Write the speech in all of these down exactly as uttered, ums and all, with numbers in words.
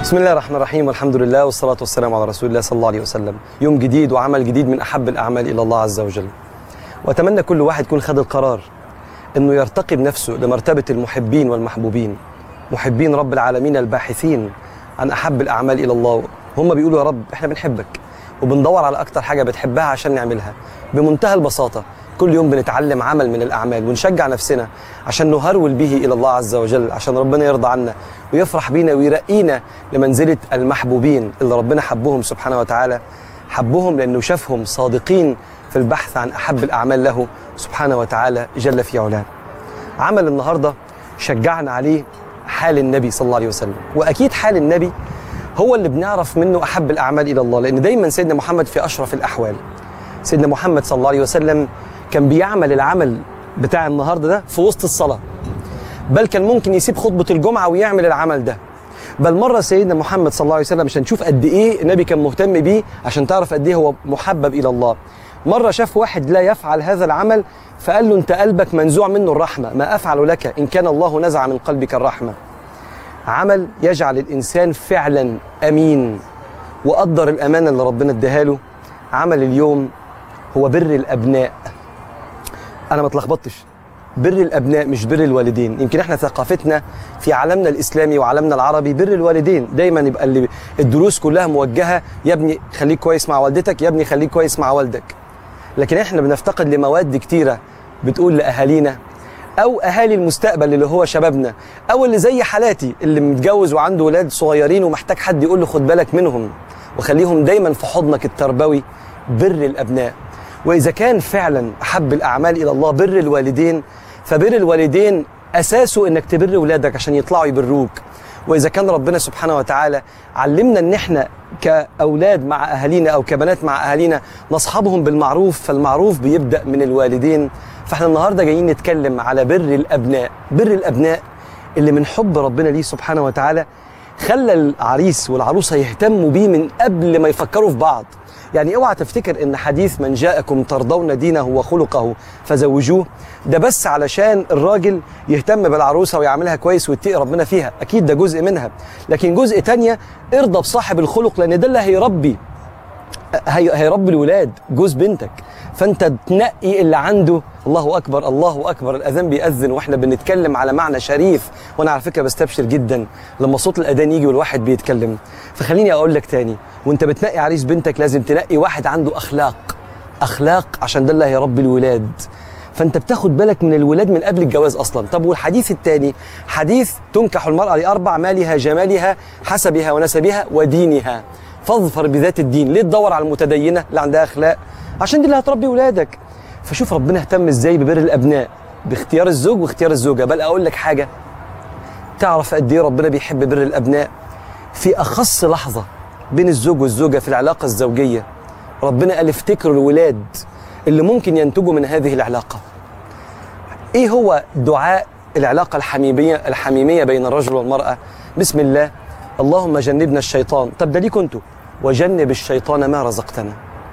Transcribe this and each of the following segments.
بسم الله الرحمن الرحيم، والحمد لله والصلاة والسلام على رسول الله صلى الله عليه وسلم. يوم جديد وعمل جديد من أحب الأعمال إلى الله عز وجل. وأتمنى كل واحد يكون خد القرار أنه يرتقي بنفسه لمرتبة المحبين والمحبوبين، محبين رب العالمين الباحثين عن أحب الأعمال إلى الله. هم بيقولوا يا رب إحنا بنحبك وبندور على أكتر حاجة بتحبها عشان نعملها بمنتهى البساطة. كل يوم بنتعلم عمل من الأعمال ونشجع نفسنا عشان نهرول به إلى الله عز وجل، عشان ربنا يرضى عنا ويفرح بينا ويرقينا لمنزلة المحبوبين اللي ربنا حبهم سبحانه وتعالى. حبهم لأنه شافهم صادقين في البحث عن أحب الأعمال له سبحانه وتعالى جل في علاه. عمل النهاردة شجعنا عليه حال النبي صلى الله عليه وسلم، وأكيد حال النبي هو اللي بنعرف منه أحب الأعمال إلى الله، لأن دايما سيدنا محمد في أشرف الأحوال. سيدنا محمد صلى الله عليه وسلم كان بيعمل العمل بتاع النهاردة ده في وسط الصلاة، بل كان ممكن يسيب خطبة الجمعة ويعمل العمل ده. بل مرة سيدنا محمد صلى الله عليه وسلم عشان نشوف قد إيه النبي كان مهتم بيه، عشان تعرف قد إيه هو محبب إلى الله، مرة شاف واحد لا يفعل هذا العمل فقال له أنت قلبك منزوع منه الرحمة، ما أفعل لك إن كان الله نزع من قلبك الرحمة. عمل يجعل الإنسان فعلا أمين وقدر الأمانة اللي ربنا اداها له. عمل اليوم هو بر الأبناء. أنا ما اتلخبطتش، بر الأبناء مش بر الوالدين. يمكن احنا ثقافتنا في عالمنا الإسلامي وعالمنا العربي بر الوالدين، دايما يبقى اللي الدروس كلها موجهة يا ابني خليك كويس مع والدتك، يا ابني خليك كويس مع والدك. لكن احنا بنفتقد لمواد كتيرة بتقول لأهالينا أو أهالي المستقبل اللي هو شبابنا، أو اللي زي حالاتي اللي متجوز وعنده ولاد صغيرين ومحتاج حد يقول له خد بالك منهم وخليهم دايما في حضنك التربوي. بر الأبناء. وإذا كان فعلا أحب الأعمال إلى الله بر الوالدين، فبر الوالدين أساسه إنك تبر ولادك عشان يطلعوا يبروك. وإذا كان ربنا سبحانه وتعالى علمنا إن إحنا كأولاد مع أهالينا أو كبنات مع أهالينا نصحبهم بالمعروف، فالمعروف بيبدأ من الوالدين. فإحنا النهاردة جايين نتكلم على بر الأبناء. بر الأبناء اللي من حب ربنا ليه سبحانه وتعالى خلى العريس والعروسة يهتموا بيه من قبل ما يفكروا في بعض. يعني اوعى تفتكر ان حديث من جاءكم ترضون دينه وخلقه فزوجوه ده بس علشان الراجل يهتم بالعروسة ويعملها كويس ويتقي ربنا فيها، اكيد ده جزء منها، لكن جزء تانية ارضى بصاحب الخلق، لان ده اللي هيربي هي هيربي الولاد، جوز بنتك. فانت تنقي اللي عنده. الله اكبر الله اكبر، الاذان بيأذن واحنا بنتكلم على معنى شريف، وانا على فكره بستبشر جدا لما صوت الاذان يجي والواحد بيتكلم. فخليني اقول لك تاني، وانت بتنقي عريس بنتك لازم تنقي واحد عنده اخلاق، اخلاق عشان ده اللي هيربي الولاد. فانت بتاخد بالك من الولاد من قبل الجواز اصلا. طب والحديث الثاني حديث تنكح المرأة لأربع: مالها، جمالها، حسبها ونسبها، ودينها، فاظفر بذات الدين. ليه تدور على المتدينة اللي عندها اخلاق؟ عشان دي اللي هتربي ولادك. فشوف ربنا اهتم ازاي ببر الابناء، باختيار الزوج واختيار الزوجة. بل اقول لك حاجة، تعرف قد ايه ربنا بيحب بر الابناء؟ في اخص لحظة بين الزوج والزوجة في العلاقة الزوجية ربنا قال افتكروا الولاد اللي ممكن ينتجوا من هذه العلاقة. ايه هو دعاء العلاقة الحميمية الحميمية بين الرجل والمرأة؟ بسم الله اللهم جنبنا الشيطان. طب ده ليكوا انتوا، وجنب الشيطان ما رزقتنا.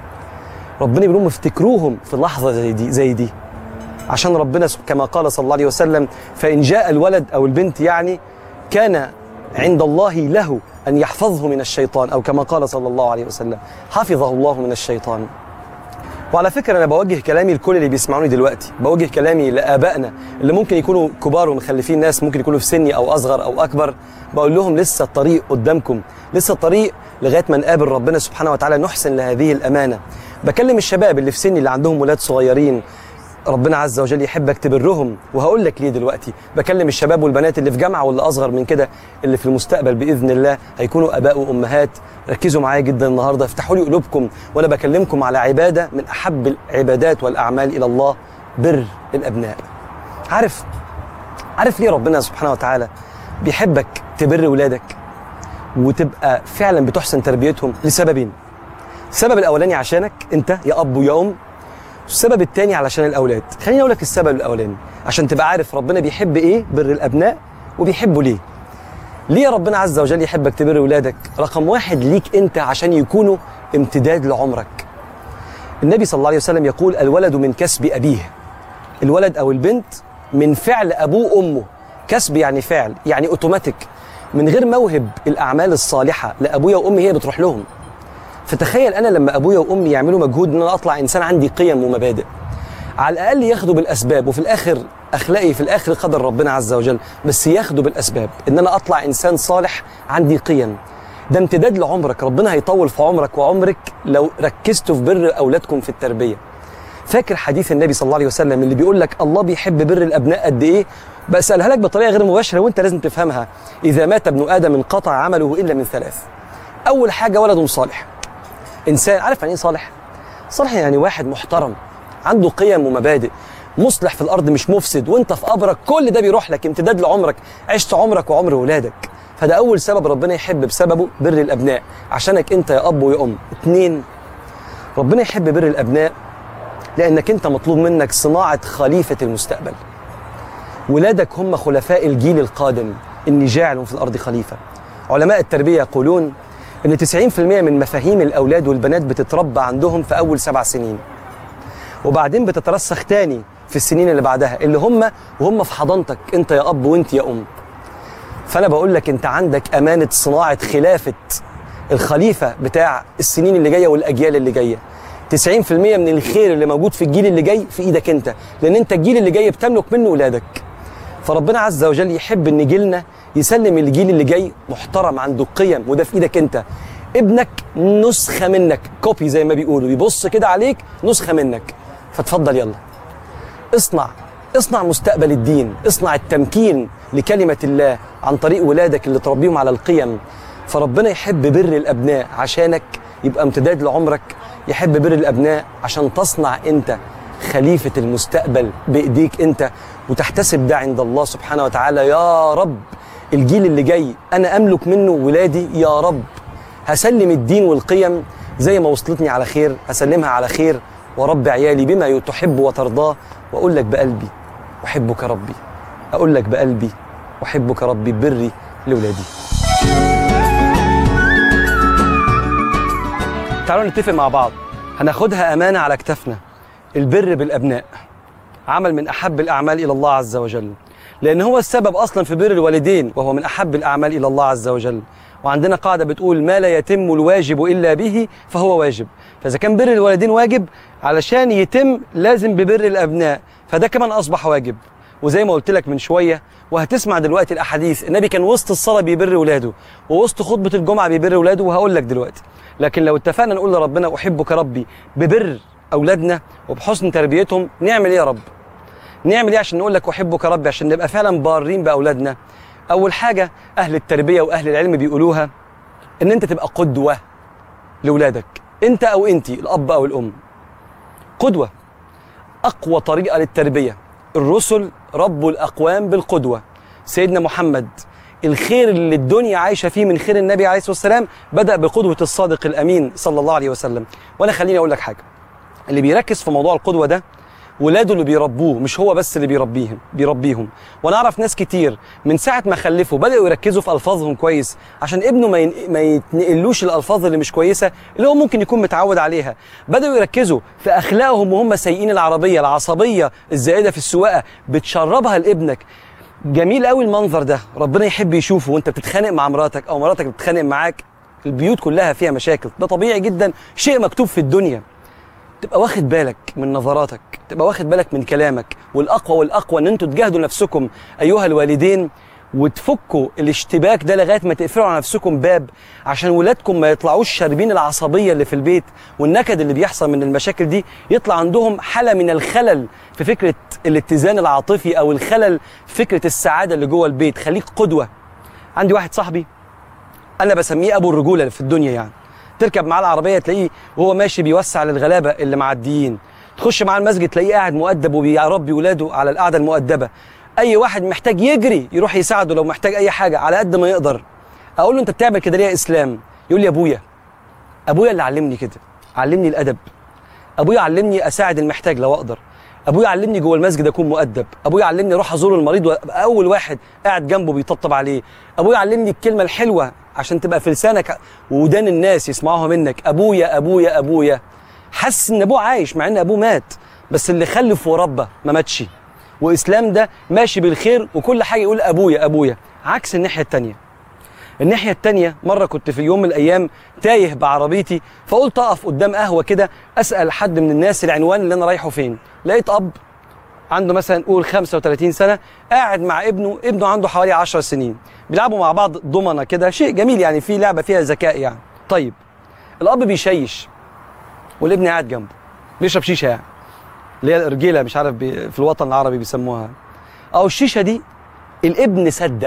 ربنا بيقول لهم افتكروهم في لحظة زي دي زي دي عشان ربنا كما قال صلى الله عليه وسلم: فإن جاء الولد أو البنت يعني كان عند الله له أن يحفظه من الشيطان، أو كما قال صلى الله عليه وسلم: حفظه الله من الشيطان. وعلى فكرة أنا بوجه كلامي لكل اللي بيسمعوني دلوقتي، بوجه كلامي لآبائنا اللي ممكن يكونوا كبار ومخلفين ناس، ممكن يكونوا في سني أو أصغر أو أكبر. بقول لهم لسه الطريق قدامكم، لسه الطريق لغاية ما نقابل ربنا سبحانه وتعالى نحسن لهذه الأمانة. بكلم الشباب اللي في سني اللي عندهم ولاد صغيرين، ربنا عز وجل يحبك تبرهم، وهقول لك ليه دلوقتي. بكلم الشباب والبنات اللي في جامعة واللي أصغر من كده، اللي في المستقبل بإذن الله هيكونوا آباء وأمهات. ركزوا معايا جدا النهاردة، افتحوا لي قلوبكم وأنا بكلمكم على عبادة من أحب العبادات والأعمال إلى الله: بر الأبناء. عارف عارف ليه ربنا سبحانه وتعالى بيحبك تبر ولادك وتبقى فعلا بتحسن تربيتهم؟ لسببين. السبب الأولاني عشانك أنت يا أب ويا أم، والسبب الثاني علشان الأولاد. خليني أقول لك السبب الأولاني عشان تبقى عارف ربنا بيحب إيه بر الأبناء وبيحبه ليه. ليه ربنا عز وجل يحبك تبر ولادك؟ رقم واحد ليك أنت عشان يكونوا امتداد لعمرك. النبي صلى الله عليه وسلم يقول: الولد من كسب أبيه. الولد أو البنت من فعل أبوه وأمه. كسب يعني فعل، يعني أوتوماتيك، من غير موهب الاعمال الصالحه لابويا وامي هي بتروح لهم. فتخيل انا لما ابويا وامي يعملوا مجهود ان انا اطلع انسان عندي قيم ومبادئ، على الاقل ياخدوا بالاسباب، وفي الاخر اخلاقي في الاخر قدر ربنا عز وجل، بس ياخدوا بالاسباب ان انا اطلع انسان صالح عندي قيم. ده امتداد لعمرك، ربنا هيطول في عمرك وعمرك لو ركزتوا في بر اولادكم في التربيه. فاكر حديث النبي صلى الله عليه وسلم اللي بيقول لك الله بيحب بر الابناء قد ايه؟ بسالها لك بطريقه غير مباشره وانت لازم تفهمها. اذا مات ابن ادم انقطع عمله الا من ثلاث. اول حاجه ولد صالح. انسان عارف يعني ايه صالح؟ صالح يعني واحد محترم عنده قيم ومبادئ، مصلح في الارض مش مفسد، وانت في قبرك كل ده بيروح لك، امتداد لعمرك، عشت عمرك وعمر ولادك. فده اول سبب ربنا يحب بسببه بر الابناء، عشانك انت يا اب ويا ام. اتنين، ربنا يحب بر الابناء لانك انت مطلوب منك صناعه خليفه المستقبل. ولادك هم خلفاء الجيل القادم، اني جاعل في الارض خليفه. علماء التربيه يقولون ان تسعين في المئة من مفاهيم الاولاد والبنات بتتربى عندهم في اول سبع سنين، وبعدين بتترسخ تاني في السنين اللي بعدها، اللي هم وهم في حضانتك انت يا اب وانت يا ام. فانا بقول لك انت عندك امانه صناعه خلافه الخليفه بتاع السنين اللي جايه والاجيال اللي جايه. تسعين في المئة من الخير اللي موجود في الجيل اللي جاي في ايدك انت، لان انت الجيل اللي جاي بتملك منه ولادك. فربنا عز وجل يحب ان جيلنا يسلم الجيل اللي جاي محترم عنده قيم، وده في ايدك انت. ابنك نسخه منك، كوبي زي ما بيقولوا، يبص كده عليك نسخه منك. فتفضل يلا اصنع اصنع مستقبل الدين، اصنع التمكين لكلمه الله عن طريق ولادك اللي تربيهم على القيم. فربنا يحب بر الابناء عشانك يبقى امتداد لعمرك، يحب بر الابناء عشان تصنع انت خليفه المستقبل بايديك انت، وتحتسب ده عند الله سبحانه وتعالى. يا رب الجيل اللي جاي انا املك منه ولادي، يا رب هسلم الدين والقيم زي ما وصلتني على خير هسلمها على خير، ورب عيالي بما تحب وترضاه. واقول لك بقلبي احبك ربي، اقول لك بقلبي احبك ربي بري لاولادي. تعالوا نتفق مع بعض، هناخدها امانه على كتافنا. البر بالابناء عمل من احب الاعمال الى الله عز وجل، لان هو السبب اصلا في بر الوالدين، وهو من احب الاعمال الى الله عز وجل. وعندنا قاعده بتقول ما لا يتم الواجب الا به فهو واجب. فاذا كان بر الوالدين واجب، علشان يتم لازم ببر الابناء، فده كمان اصبح واجب. وزي ما قلت لك من شويه وهتسمع دلوقتي الاحاديث، النبي كان وسط الصلاه بيبر ولاده، ووسط خطبه الجمعه بيبر ولاده، وهقول لك دلوقتي. لكن لو اتفقنا نقول لربنا احبك ربي ببر اولادنا وبحسن تربيتهم، نعمل ايه يا رب؟ نعمل ايه عشان نقول لك احبك ربي عشان نبقى فعلا بارين باولادنا؟ اول حاجه اهل التربيه واهل العلم بيقولوها ان انت تبقى قدوه لاولادك، انت او انتي، الاب او الام. قدوه اقوى طريقه للتربيه، الرسل ربوا الاقوام بالقدوه. سيدنا محمد الخير اللي الدنيا عايشه فيه من خير النبي عليه الصلاه والسلام بدا بقدوه الصادق الامين صلى الله عليه وسلم. وانا خليني اقول لك حاجه، اللي بيركز في موضوع القدوه ده ولاده اللي بيربوه، مش هو بس اللي بيربيهم بيربيهم وانا اعرف ناس كتير من ساعه ما خلفوا بداوا يركزوا في الفاظهم كويس، عشان ابنه ما ين... ما يتنقلوش الالفاظ اللي مش كويسه اللي هو ممكن يكون متعود عليها. بداوا يركزوا في اخلاقهم وهم سايقين العربيه، العصبيه الزائده في السواقه بتشربها لابنك. جميل قوي المنظر ده، ربنا يحب يشوفه وانت بتتخانق مع مراتك او مراتك بتتخانق معاك. البيوت كلها فيها مشاكل، ده طبيعي جدا، شيء مكتوب في الدنيا. تبقى واخد بالك من نظراتك، تبقى واخد بالك من كلامك، والاقوى والاقوى ان انتوا تجاهدوا نفسكم ايها الوالدين وتفكوا الاشتباك ده لغايه ما تقفلوا على نفسكم باب، عشان ولادكم ما يطلعوش شاربين العصبيه اللي في البيت والنكد اللي بيحصل من المشاكل دي، يطلع عندهم حاله من الخلل في فكره الاتزان العاطفي او الخلل في فكره السعاده اللي جوه البيت. خليك قدوه. عندي واحد صاحبي انا بسميه ابو الرجوله في الدنيا، يعني تركب معاه العربيه تلاقيه وهو ماشي بيوسع للغلابه اللي معديين، تخش معاه المسجد تلاقيه قاعد مؤدب وبيربي ولاده على القعده المؤدبه. اي واحد محتاج يجري يروح يساعده لو محتاج اي حاجه على قد ما يقدر. اقول له انت بتعمل كده ليه يا اسلام؟ يقول لي ابويا ابويا اللي علمني كده، علمني الادب. ابويا علمني اساعد المحتاج لو اقدر. ابويا علمني جوه المسجد اكون مؤدب. ابويا علمني اروح ازور المريض وابقى اول واحد قاعد جنبه بيطبطب عليه. ابويا علمني الكلمه الحلوه عشان تبقى في لسانك وودان الناس يسمعوها منك. ابويا ابويا ابويا. حس ان ابوه عايش مع ان ابوه مات، بس اللي خلف وربى ما ماتش. واسلام ده ماشي بالخير وكل حاجه يقول ابويا ابويا، عكس الناحيه الثانيه. الناحية التانية مرة كنت في يوم من الأيام تايه بعربيتي، فقلت أقف قدام قهوة كده أسأل حد من الناس العنوان اللي أنا رايحه فين. لقيت أب عنده مثلا قول خمسة وثلاثين سنة قاعد مع ابنه، ابنه عنده حوالي عشر سنين، بيلعبوا مع بعض ضمنة كده، شيء جميل يعني، في لعبة فيها ذكاء يعني. طيب الأب بيشيش والابن قاعد جنبه بيشرب شيشة، يعني اللي هي الأرجيلة، مش عارف بي في الوطن العربي بيسموها، أو الشيشة دي. الابن صدق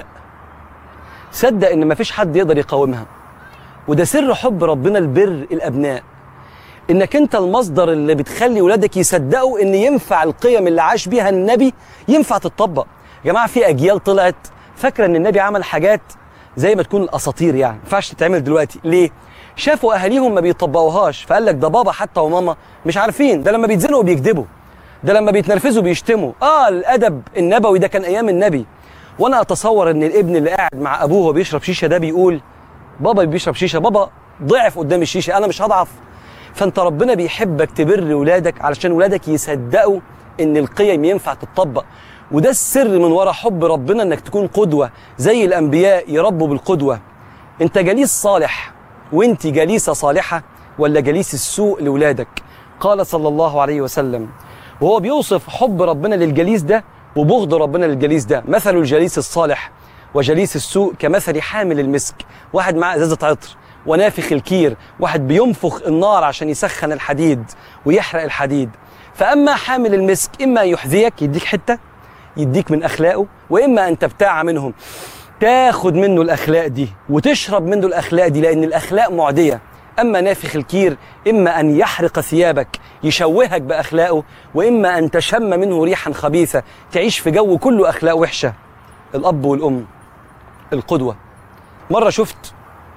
صدق إن مفيش حد يقدر يقاومها. وده سر حب ربنا لبر الأبناء، إنك أنت المصدر اللي بتخلي ولادك يصدقوا إن ينفع القيم اللي عاش بيها النبي ينفع تتطبق. يا جماعة في أجيال طلعت فاكرة إن النبي عمل حاجات زي ما تكون الأساطير، يعني ما ينفعش تتعمل دلوقتي. ليه؟ شافوا أهاليهم ما بيطبقوهاش، فقال لك ده بابا حتى وماما مش عارفين، ده لما بيتزنقوا بيكذبوا، ده لما بيتنرفزوا بيشتموا. آه الأدب النبوي ده كان أيام النبي. وأنا أتصور إن الابن اللي قاعد مع أبوه وهو بيشرب شيشة ده بيقول بابا بيشرب شيشة، بابا ضعف قدام الشيشة، أنا مش هضعف. فأنت ربنا بيحبك تبر ولادك علشان ولادك يصدقوا إن القيم ينفع تتطبق. وده السر من وراء حب ربنا، إنك تكون قدوة زي الأنبياء يربوا بالقدوة. أنت جليس صالح وأنت جليسة صالحة ولا جليس السوء لولادك؟ قال صلى الله عليه وسلم وهو بيوصف حب ربنا للجليس ده وبغض ربنا للجليس ده: مثل الجليس الصالح وجليس السوء كمثل حامل المسك، واحد معاه ازازه عطر، ونافخ الكير، واحد بينفخ النار عشان يسخن الحديد ويحرق الحديد. فاما حامل المسك اما يحذيك، يديك حته يديك من اخلاقه، واما ان تبتاع منهم، تاخد منه الاخلاق دي وتشرب منه الاخلاق دي، لان الاخلاق معديه. اما نافخ الكير اما ان يحرق ثيابك يشوهك باخلاقه، واما ان تشم منه ريحا خبيثه تعيش في جو كله اخلاق وحشه. الاب والام القدوه. مره شفت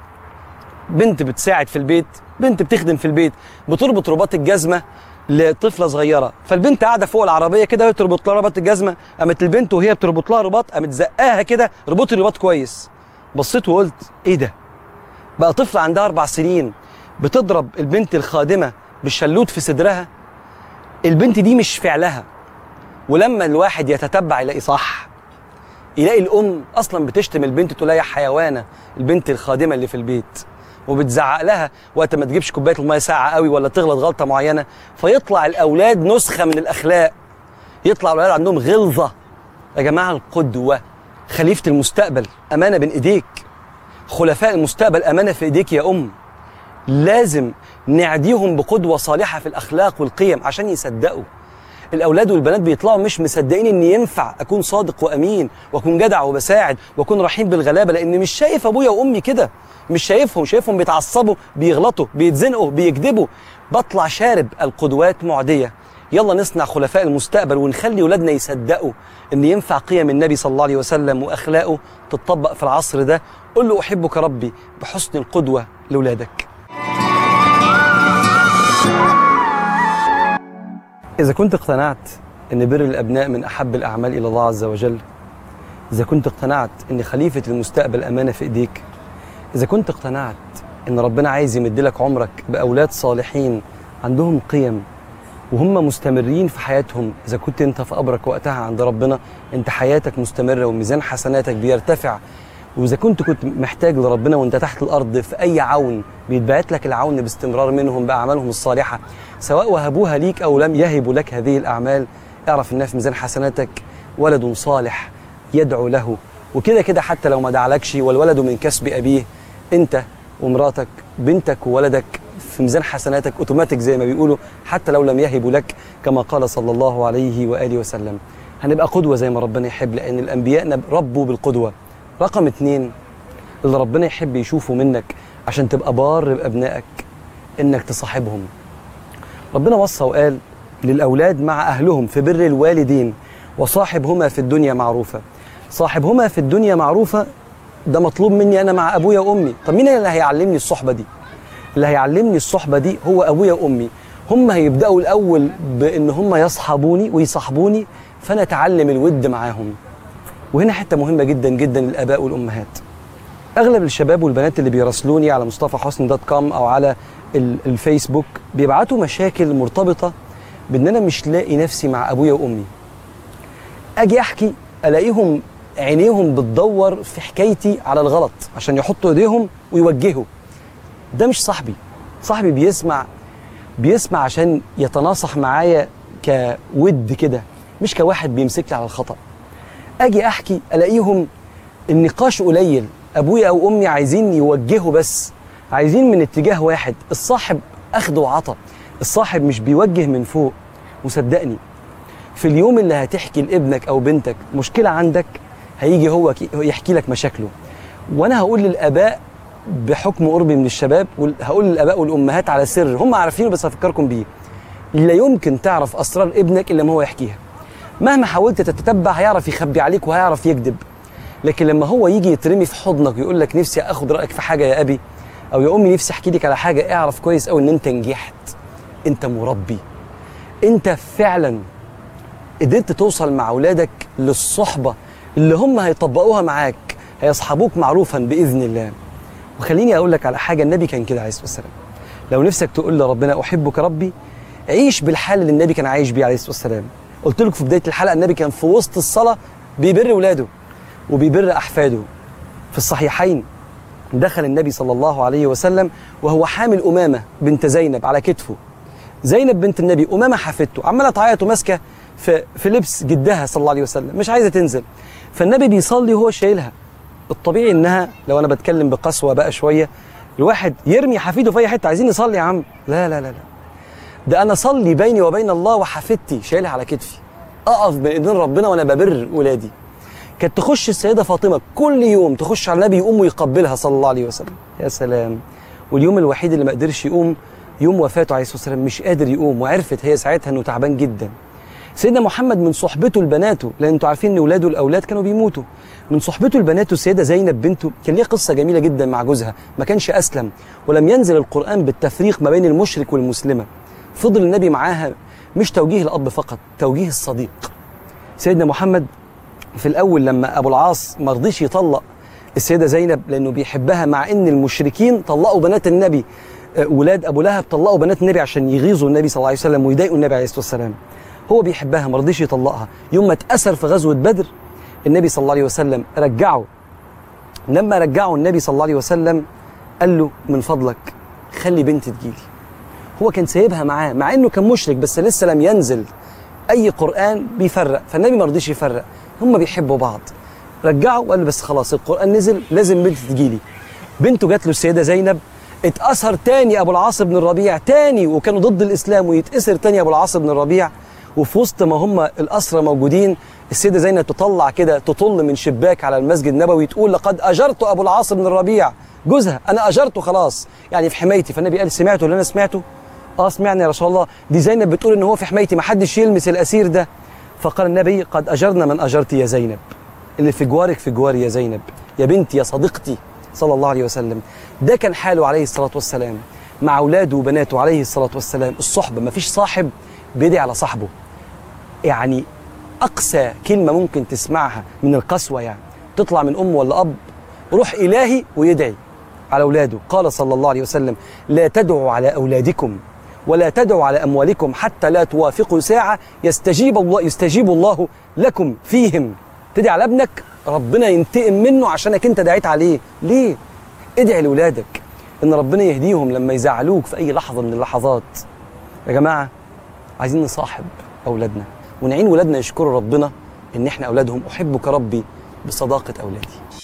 بنت بتساعد في البيت، بنت بتخدم في البيت، بتربط رباط الجزمه لطفله صغيره، فالبنت قاعده فوق العربيه كده تربط لها رباط الجزمه، قامت البنت وهي بتربط لها رباط قامت زقاها كده: ربطي الرباط كويس. بصيت وقلت ايه ده؟ بقى طفله عندها اربع سنين بتضرب البنت الخادمه بالشلوت في صدرها. البنت دي مش فعلها. ولما الواحد يتتبع يلاقي صح، يلاقي الام اصلا بتشتم البنت تقول لها يا حيوانه، البنت الخادمه اللي في البيت، وبتزعق لها وقت ما تجيبش كوبايه الميه ساقعه قوي ولا تغلط غلطه معينه. فيطلع الاولاد نسخه من الاخلاق، يطلع الاولاد عندهم غلظه. يا جماعه القدوه خليفه المستقبل امانه بين ايديك، خلفاء المستقبل امانه في ايديك يا ام. لازم نعديهم بقدوه صالحه في الاخلاق والقيم عشان يصدقوا. الاولاد والبنات بيطلعوا مش مصدقين ان ينفع اكون صادق وامين واكون جدع وبساعد واكون رحيم بالغلابه، لان مش شايف ابويا وامي كده، مش شايفهم شايفهم بيتعصبوا، بيغلطوا، بيتزنقوا، بيكذبوا. بطلع شارب. القدوات معديه. يلا نصنع خلفاء المستقبل ونخلي ولادنا يصدقوا ان ينفع قيم النبي صلى الله عليه وسلم واخلاقه تتطبق في العصر ده. قل له احبك ربي بحسن القدوه لاولادك. إذا كنت اقتنعت أن بر الأبناء من أحب الأعمال إلى الله عز وجل، إذا كنت اقتنعت أن خليفة المستقبل أمانة في إيديك، إذا كنت اقتنعت أن ربنا عايز يمدلك عمرك بأولاد صالحين عندهم قيم وهم مستمرين في حياتهم، إذا كنت أنت في قبرك وقتها عند ربنا أنت حياتك مستمرة وميزان حسناتك بيرتفع. وإذا كنت كنت محتاج لربنا وأنت تحت الأرض في أي عون بيتبعت لك العون باستمرار منهم بأعمالهم الصالحة، سواء وهبوها ليك أو لم يهبوا لك هذه الأعمال، اعرف إنها في ميزان حسناتك ولد صالح يدعو له. وكده كده حتى لو ما دعلكش والولد من كسب أبيه، أنت ومراتك بنتك وولدك في ميزان حسناتك أوتوماتيك زي ما بيقولوا، حتى لو لم يهبوا لك، كما قال صلى الله عليه وآله وسلم. هنبقى قدوة زي ما ربنا يحب، لأن الأنبياء ربوا بالقدوة. رقم اتنين اللي ربنا يحب يشوفه منك عشان تبقى بار بأبنائك، إنك تصاحبهم. ربنا وصى وقال للأولاد مع أهلهم في بر الوالدين: وصاحبهما في الدنيا معروفة. صاحبهما في الدنيا معروفة ده مطلوب مني أنا مع أبويا وأمي. طب مين اللي هيعلمني الصحبة دي؟ اللي هيعلمني الصحبة دي هو أبويا وأمي. هم هيبدأوا الأول بإن هم يصحبوني ويصاحبوني، فأنا أتعلم الود معاهم. وهنا حتة مهمة جدا جدا للآباء والأمهات. أغلب الشباب والبنات اللي بيراسلوني على مصطفى حسني دوت كوم أو على الفيسبوك بيبعتوا مشاكل مرتبطة بإن أنا مش لاقي نفسي مع أبويا وأمي. أجي أحكي ألاقيهم عينيهم بتدور في حكايتي على الغلط عشان يحطوا ايديهم ويوجهوا. ده مش صاحبي. صاحبي بيسمع بيسمع عشان يتناصح معايا كود كده، مش كواحد بيمسك لي على الخطأ. اجي احكي الاقيهم النقاش قليل، ابويا او امي عايزين يوجهوا بس، عايزين من اتجاه واحد. الصاحب اخد وعطا، الصاحب مش بيوجه من فوق. وصدقني في اليوم اللي هتحكي لابنك او بنتك مشكله عندك هيجي هو يحكي لك مشاكله. وانا هقول للاباء بحكم قربي من الشباب، هقول للاباء والامهات على سر هم عارفينه بس هفكركم بيه. لا يمكن تعرف اسرار ابنك الا ما هو يحكيها. مهما حاولت تتتبع هيعرف يخبي عليك وهيعرف يكذب، لكن لما هو يجي يترمي في حضنك ويقول لك نفسي اخد رايك في حاجه يا ابي او يا امي، نفسي احكي لك على حاجه، اعرف كويس قوي ان انت نجحت، انت مربي، انت فعلا قدرت توصل مع اولادك للصحبه اللي هم هيطبقوها معاك، هيصحبوك معروفا باذن الله. وخليني اقول لك على حاجه، النبي كان كده عليه الصلاه والسلام. لو نفسك تقول لربنا احبك ربي، عيش بالحال اللي النبي كان عايش بيه عليه الصلاه والسلام. قلت لكم في بدايه الحلقه النبي كان في وسط الصلاه بيبر اولاده وبيبر احفاده. في الصحيحين دخل النبي صلى الله عليه وسلم وهو حامل امامه بنت زينب على كتفه. زينب بنت النبي، امامه حفيدته، عماله تعيط وماسكه في في لبس جدها صلى الله عليه وسلم، مش عايزه تنزل. فالنبي بيصلي وهو شايلها. الطبيعي انها، لو انا بتكلم بقسوه بقى شويه، الواحد يرمي حفيده في اي حته، عايزين نصلي يا عم. لا لا لا لا، ده انا اصلي بيني وبين الله وحفيدتي شايلها على كتفي، اقف بين ايدين ربنا وانا ببر ولادي. كانت تخش السيده فاطمه كل يوم تخش على النبي يقوم ويقبلها صلى الله عليه وسلم. يا سلام. واليوم الوحيد اللي ما قدرش يقوم يوم وفاته عليه الصلاه والسلام، مش قادر يقوم، وعرفت هي ساعتها انه تعبان جدا. سيدنا محمد من صحبته لبناته، لان انتوا عارفين ان اولاده الاولاد كانوا بيموتوا، من صحبته لبناته السيده زينب بنته كان ليها قصه جميله جدا مع جوزها، ما كانش اسلم ولم ينزل القران بالتفريق ما بين المشرك والمسلمه. فضل النبي معاها مش توجيه الاب فقط، توجيه الصديق. سيدنا محمد في الاول لما ابو العاص ما رضيش يطلق السيده زينب لانه بيحبها، مع ان المشركين طلقوا بنات النبي، ولاد ابو لهب طلقوا بنات النبي عشان يغيظوا النبي صلى الله عليه وسلم ويضايقوا النبي عليه الصلاه والسلام. هو بيحبها ما رضيش يطلقها. يوم ما اتأثر في غزوه بدر النبي صلى الله عليه وسلم رجعه. لما رجعه النبي صلى الله عليه وسلم قال له من فضلك خلي بنتي تجيلي. هو كان سايبها معاه مع انه كان مشرك، بس لسه لم ينزل اي قران بيفرق، فالنبي ما رضيش يفرق، هم بيحبوا بعض. رجعه وقال له بس خلاص القران نزل، لازم بنتي تجيلي. بنته جات له السيده زينب. اتأثر تاني ابو العاص بن الربيع تاني، وكانوا ضد الاسلام، ويتأثر تاني ابو العاص بن الربيع. وفي وسط ما هم الاسرى موجودين السيده زينب تطلع كده تطل من شباك على المسجد النبوي تقول لقد اجرت ابو العاص بن الربيع، جوزها انا اجرته خلاص، يعني في حمايتي. فالنبي قال سمعته اللي انا سمعته؟ اه سمعنا يا رسول الله، دي زينب بتقول ان هو في حمايتي ما حدش يلمس الاسير ده. فقال النبي قد اجرنا من اجرت يا زينب، اللي في جوارك في جواري يا زينب، يا بنتي يا صديقتي صلى الله عليه وسلم. ده كان حاله عليه الصلاه والسلام مع اولاده وبناته عليه الصلاه والسلام. الصحبه، ما فيش صاحب بيدعي على صاحبه. يعني اقسى كلمه ممكن تسمعها من القسوه يعني تطلع من ام ولا اب، روح الهي ويدعي على اولاده. قال صلى الله عليه وسلم لا تدعوا على اولادكم ولا تدعوا على اموالكم حتى لا توافقوا ساعه يستجيب الله يستجيب الله لكم فيهم. تدعي على ابنك ربنا ينتقم منه عشانك انت دعيت عليه. ليه؟ ادعي لاولادك ان ربنا يهديهم لما يزعلوك في اي لحظه من اللحظات. يا جماعه عايزين نصاحب اولادنا ونعين ولادنا يشكروا ربنا ان احنا اولادهم. احبك ربي بصداقه اولادي.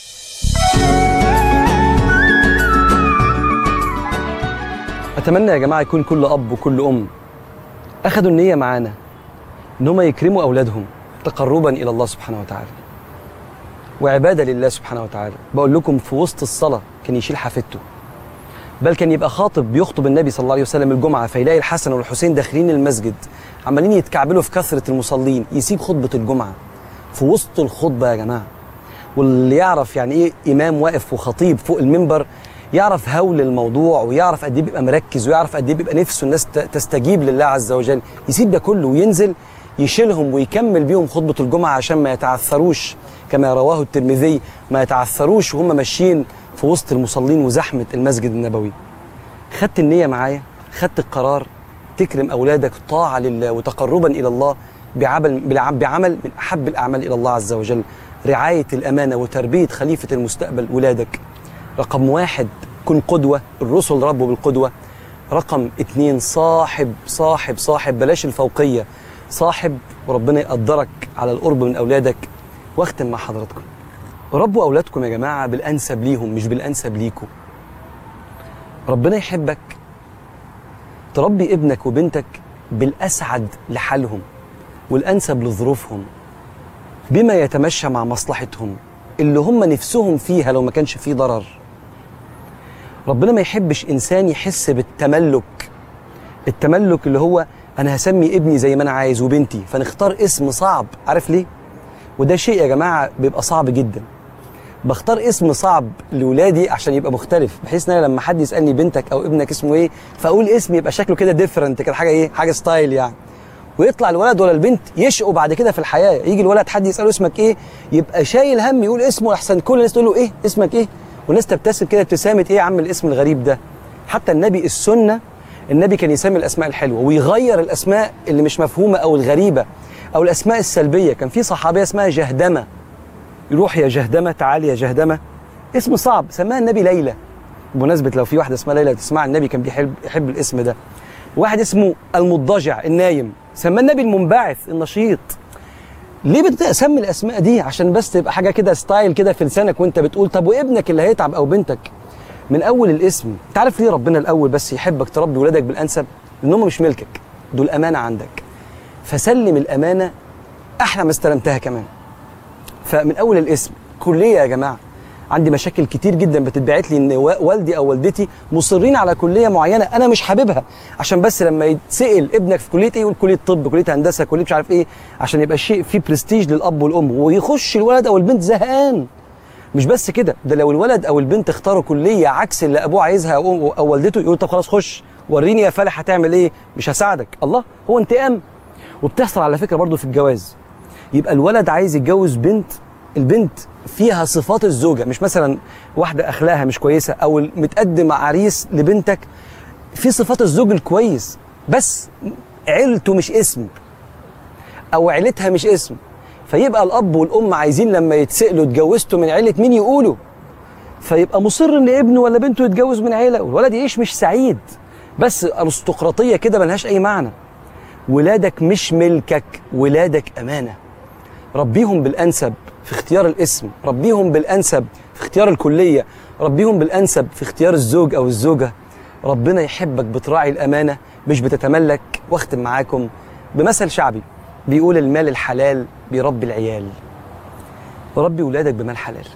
اتمنى يا جماعه يكون كل اب وكل ام اخذوا النيه معانا ان هم يكرموا اولادهم تقربا الى الله سبحانه وتعالى وعباده لله سبحانه وتعالى. بقول لكم في وسط الصلاه كان يشيل حفيدته، بل كان يبقى خاطب بيخطب النبي صلى الله عليه وسلم الجمعه، فيلاقي الحسن والحسين داخلين المسجد عمالين يتكعبلوا في كثره المصلين، يسيب خطبه الجمعه في وسط الخطبه يا جماعه. واللي يعرف يعني ايه امام واقف وخطيب فوق المنبر يعرف هول الموضوع، ويعرف قد ايه بيبقى مركز، ويعرف قد ايه بيبقى نفسه الناس تستجيب لله عز وجل. يسيب ده كله وينزل يشيلهم ويكمل بيهم خطبه الجمعه عشان ما يتعثروش، كما رواه الترمذي، ما يتعثروش وهم ماشيين في وسط المصلين وزحمه المسجد النبوي. خدت النيه معايا، خدت القرار تكرم اولادك طاعه لله وتقربا الى الله، بعمل بعمل من أحب الأعمال إلى الله عز وجل، رعاية الأمانة وتربية خليفة المستقبل ولادك. رقم واحد كن قدوة، الرسل ربوا بالقدوة. رقم اتنين صاحب صاحب صاحب بلاش الفوقية، صاحب وربنا يقدرك على القرب من أولادك. واختم مع حضراتكم، ربوا أولادكم يا جماعة بالأنسب ليهم مش بالأنسب ليكم. ربنا يحبك تربي ابنك وبنتك بالأسعد لحالهم والأنسب لظروفهم، بما يتمشى مع مصلحتهم اللي هم نفسهم فيها لو ما كانش فيه ضرر. ربنا ما يحبش إنسان يحس بالتملك، التملك اللي هو أنا هسمي ابني زي ما أنا عايز وبنتي فنختار اسم صعب. عارف ليه؟ وده شيء يا جماعة بيبقى صعب جدا. بختار اسم صعب لولادي عشان يبقى مختلف، بحيث ان انا لما حد يسالني بنتك او ابنك اسمه ايه فاقول اسم يبقى شكله كده ديفرنت كده، حاجه ايه، حاجه ستايل يعني. ويطلع الولد ولا البنت يشقوا بعد كده في الحياه، يجي الولد حد يساله اسمك ايه يبقى شايل هم يقول اسمه احسن كل الناس تقول له ايه اسمك ايه، والناس تبتسم كده ابتسامه ايه يا عم الاسم الغريب ده. حتى النبي السنه النبي كان يسمي الاسماء الحلوه ويغير الاسماء اللي مش مفهومه او الغريبه او الاسماء السلبيه. كان في صحابيه اسمها جهدمه، يروح يا جهدمه تعالي يا جهدمه، اسم صعب سماها النبي ليلى. بمناسبة لو في واحدة اسمها ليلى تسمع، النبي كان بيحب يحب الاسم ده. واحد اسمه المضجع النايم سماه النبي المنبعث النشيط. ليه بتسمي الاسماء دي؟ عشان بس تبقى حاجة كده ستايل كده في لسانك وانت بتقول. طب وابنك اللي هيتعب او بنتك من اول الاسم. انت عارف ليه ربنا الاول بس يحبك تربي ولادك بالانسب؟ لانهم مش ملكك، دول امانة عندك، فسلم الامانة احلى ما استلمتها كمان. فمن اول الاسم. كلية يا جماعة، عندي مشاكل كتير جدا بتتبعت لي ان والدي او والدتي مصرين على كليه معينه انا مش حاببها، عشان بس لما يتسال ابنك في كليه ايه يقول كليه طب، كليه هندسه، كليه مش عارف ايه، عشان يبقى شيء فيه برستيج للاب والام، ويخش الولد او البنت زهقان. مش بس كده، ده لو الولد او البنت اختاروا كليه عكس اللي ابوه عايزها او, أو والدته يقول طب خلاص خش وريني يا فالح هتعمل ايه، مش هساعدك. الله، هو انتقام. وبتحصل على فكره برضو في الجواز، يبقى الولد عايز يتجوز بنت، البنت فيها صفات الزوجة، مش مثلا واحدة أخلاقها مش كويسة أو متقدم عريس لبنتك في صفات الزوج الكويس بس عيلته مش اسم أو عيلتها مش اسم، فيبقى الأب والأم عايزين لما يتسألوا اتجوزتوا من عيلة مين يقولوا، فيبقى مصر إن ابنه ولا بنته يتجوز من عيلة والولد يعيش مش سعيد، بس أرستقراطية كده ملهاش أي معنى. ولادك مش ملكك، ولادك أمانة. ربيهم بالأنسب في اختيار الاسم، ربيهم بالأنسب في اختيار الكلية، ربيهم بالأنسب في اختيار الزوج أو الزوجة. ربنا يحبك بتراعي الأمانة مش بتتملك. واختم معاكم بمثل شعبي بيقول المال الحلال بيربي العيال. ربي ولادك بمال حلال،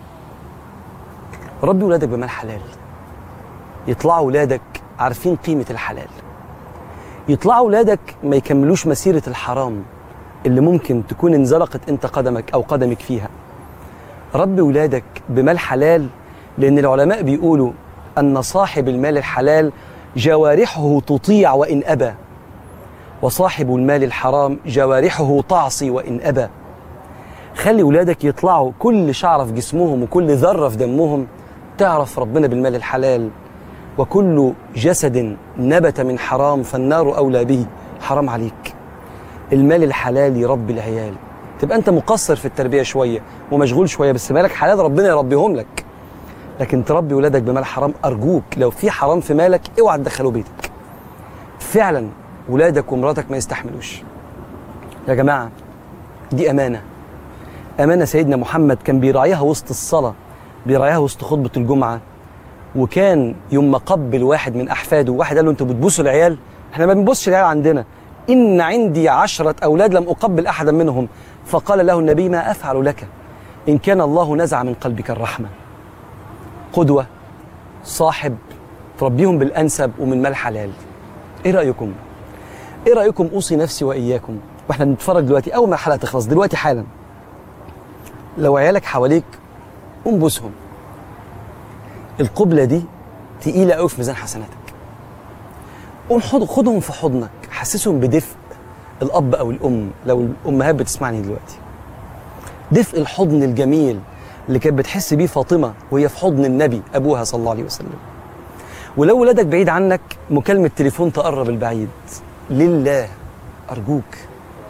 ربي ولادك بمال حلال، يطلعوا ولادك عارفين قيمة الحلال، يطلعوا ولادك ما يكملوش مسيرة الحرام اللي ممكن تكون انزلقت انت قدمك او قدمك فيها. ربي ولادك بمال حلال، لان العلماء بيقولوا ان صاحب المال الحلال جوارحه تطيع وان ابى، وصاحب المال الحرام جوارحه تعصي وان ابى. خلي ولادك يطلعوا كل شعرة في جسمهم وكل ذرة في دمهم تعرف ربنا بالمال الحلال. وكل جسد نبت من حرام فالنار اولى به. حرام عليك. المال الحلال يربي العيال. تبقى انت مقصر في التربيه شويه ومشغول شويه، بس مالك حلال ربنا يربيهم لك. لكن تربي ولادك بمال حرام، ارجوك لو في حرام في مالك اوعى تدخله بيتك. فعلا ولادك ومراتك ما يستحملوش. يا جماعه دي امانه، امانه سيدنا محمد كان بيراعيها وسط الصلاه، بيراعيها وسط خطبه الجمعه. وكان يوم ما قبل واحد من احفاده، واحد قال له انتوا بتبوسوا العيال؟ احنا ما بنبوسش العيال عندنا، إن عندي عشرة أولاد لم أقبل أحدا منهم. فقال له النبي ما أفعل لك إن كان الله نزع من قلبك الرحمة. قدوة، صاحب، تربيهم بالأنسب ومن مال حلال. إيه رأيكم؟ إيه رأيكم؟ أوصي نفسي وإياكم وإحنا بنتفرج دلوقتي، أول ما الحلقة تخلص دلوقتي حالا، لو عيالك حواليك قوم بوسهم. القبلة دي تقيلة أوي في ميزان حسناتك. قوم خدهم في حضنك، حسسهم بدفء الأب أو الأم لو الأمهات بتسمعني دلوقتي. دفء الحضن الجميل اللي كانت بتحس بيه فاطمة وهي في حضن النبي أبوها صلى الله عليه وسلم. ولو ولادك بعيد عنك مكالمة تليفون تقرب البعيد. لله أرجوك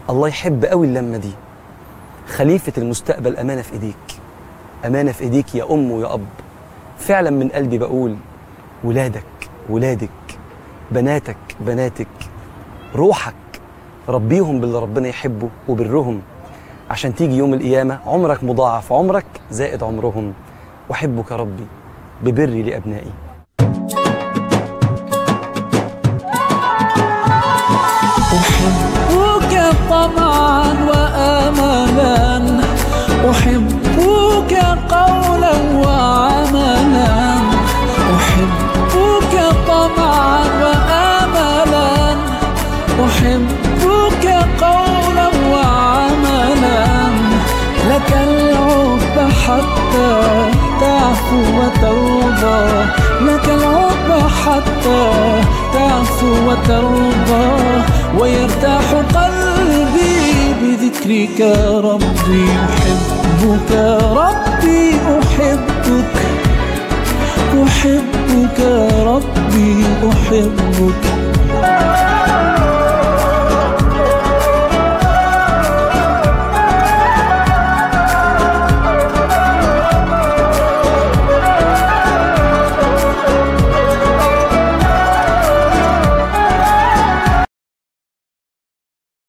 الله يحب قوي اللمة دي. خليفة المستقبل أمانة في إيديك، أمانة في إيديك يا أم ويا أب. فعلا من قلبي بقول ولادك ولادك، بناتك بناتك، روحك ربيهم باللي ربنا يحبه وبرهم، عشان تيجي يوم القيامة عمرك مضاعف، عمرك زائد عمرهم. أحبك ربي ببري لأبنائي. أحبك طمعا وآملا، أحبك قولا وعملا، أحبك طمعا وآملا، أحبك قولا وعملا، لك العب حتى تعفو وترضى، لك العب حتى تعفو وترضى، ويرتاح قلبي بذكرك ربي. أحبك ربي أحبك، أحبك ربي أحبك.